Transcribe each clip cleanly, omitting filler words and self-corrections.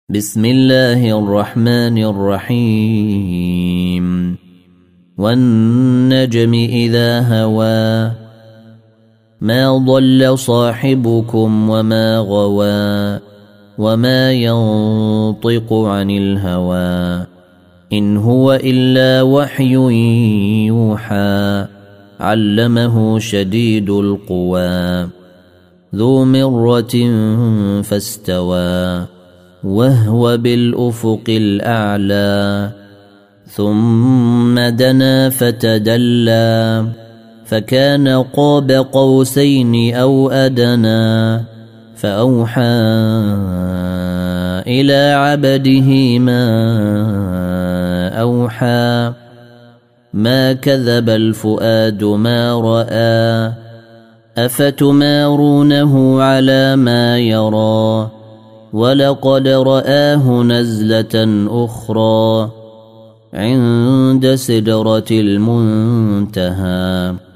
بسم الله الرحمن الرحيم والنجم إذا هوى ما ضل صاحبكم وما غوى وما ينطق عن الهوى إن هو إلا وحي يوحى علمه شديد القوى ذو مرة فاستوى وهو بالأفق الأعلى ثم دنا فتدلى فكان قاب قوسين أو أدنى فأوحى إلى عبده ما أوحى ما كذب الفؤاد ما رأى أفتمارونه على ما يرى ولقد رآه نزلة أخرى عند سدرة المنتهى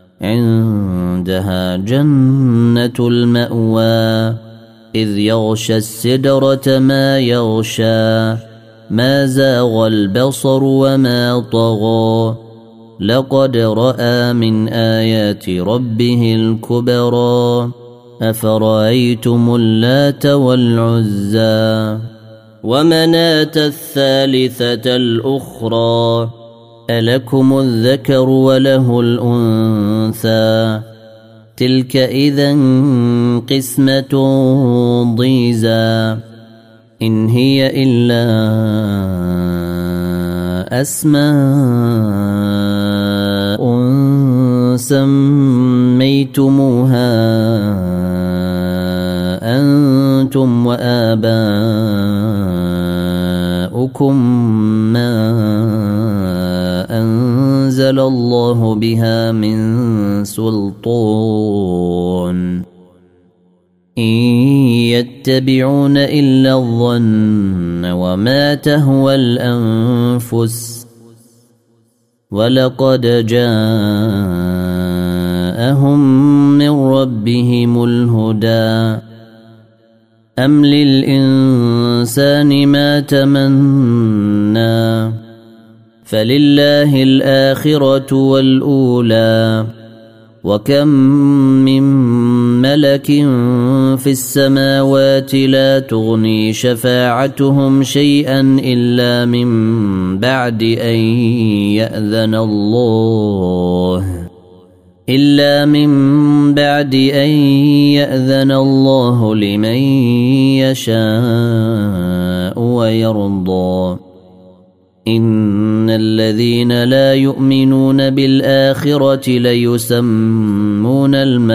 عندها جنة المأوى إذ يغشى السدرة ما يغشى ما زاغ البصر وما طغى لقد رأى من آيات ربه الكبرى أفرأيتم اللات والعزى ومناة الثالثة الأخرى ألكم الذكر وله الأنثى تلك إذا قسمة ضيزى إن هي إلا أسماء سميتموها أنتم وآباؤكم ما أنزل الله بها من سلطان إن يتبعون إلا الظن وما تهوى الأنفس ولقد جاءهم من ربهم الهدى أم للإنسان ما تمنى فلله الآخرة والأولى وكم من ملك في السماوات لا تغني شفاعتهم شيئا إلا من بعد أن يأذن الله لمن يشاء ويرضى إن الذين لا يؤمنون بالآخرة ليسمون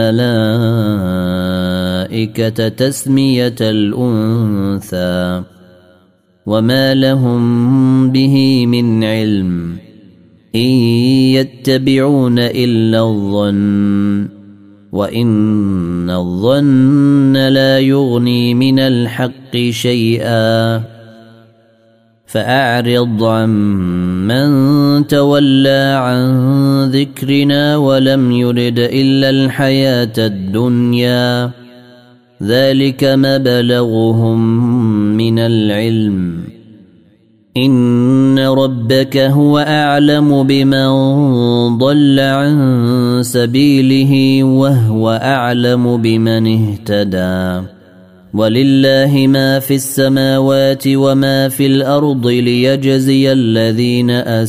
الملائكة تسمية الأنثى وما لهم به من علم إن يتبعون إلا الظن وإن الظن لا يغني من الحق شيئا فأعرض عن من تولى عن ذكرنا ولم يرد إلا الحياة الدنيا ذلك مبلغهم من العلم إن ربك هو أعلم بمن ضل عن سبيله وهو أعلم بمن اهتدى ولله ما في السماوات وما في الأرض ليجزي الذين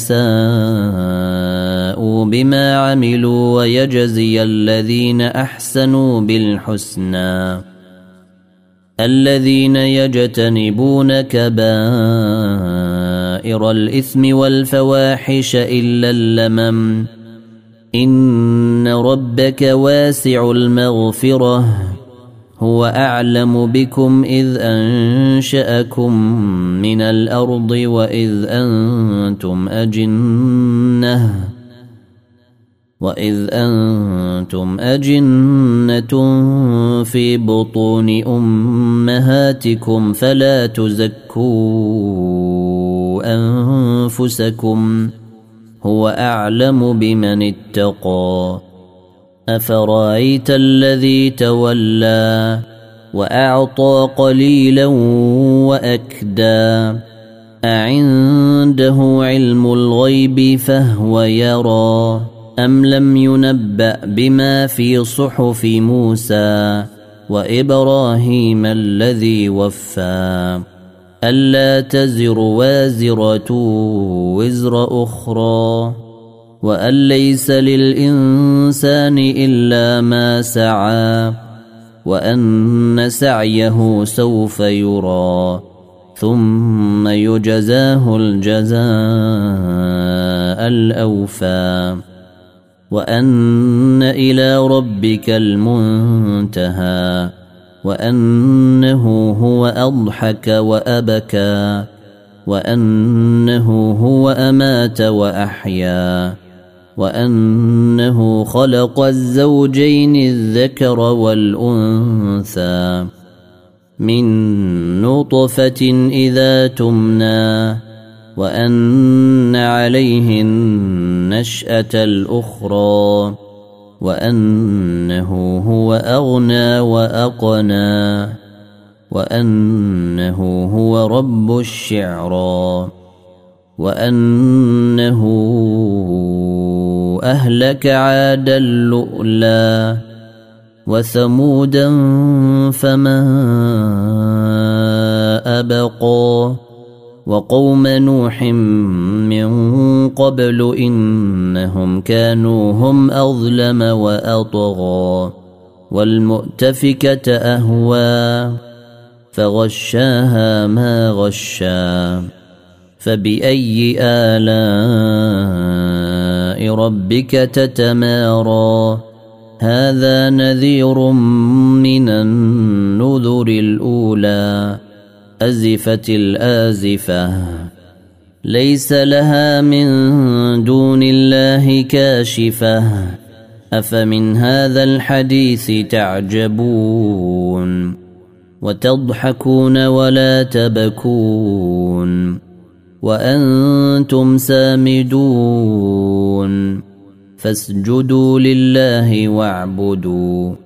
أساءوا بما عملوا ويجزي الذين أحسنوا بالحسنى الذين يجتنبون كبائر الإثم والفواحش إلا اللمم إن ربك واسع المغفرة هو أعلم بكم إذ أنشأكم من الأرض وإذ أنتم أجنة في بطون أمهاتكم فلا تزكوا أنفسكم هو أعلم بمن اتقى أفرأيت الذي تولى وأعطى قليلا وأكدى أعنده علم الغيب فهو يرى أم لم ينبأ بما في صحف موسى وإبراهيم الذي وفى ألا تزر وازرة وزر أخرى وأن ليس للإنسان إلا ما سعى وأن سعيه سوف يرى ثم يجزاه الجزاء الأوفى وأن إلى ربك المنتهى وأنه هو أضحك وأبكى وأنه هو أمات وأحيا وأنه خلق الزوجين الذكر والأنثى من نطفة إذا تمنى وأن عليه النشأة الأخرى وأنه هو أغنى وأقنى وأنه هو رب الشعرى وأنه أهلك عادا الأولى وثمودا فما أبقى وقوم نوح من قبل إنهم كانوا هم أظلم وأطغى والمؤتفكة أهوى فغشاها ما غشا فبأي آلاء ربك تتمارى هذا نذير من النذر الأولى أزفت الآزفة ليس لها من دون الله كاشفة أفمن هذا الحديث تعجبون وتضحكون ولا تبكون وأنتم سامدون فاسجدوا لله واعبدوا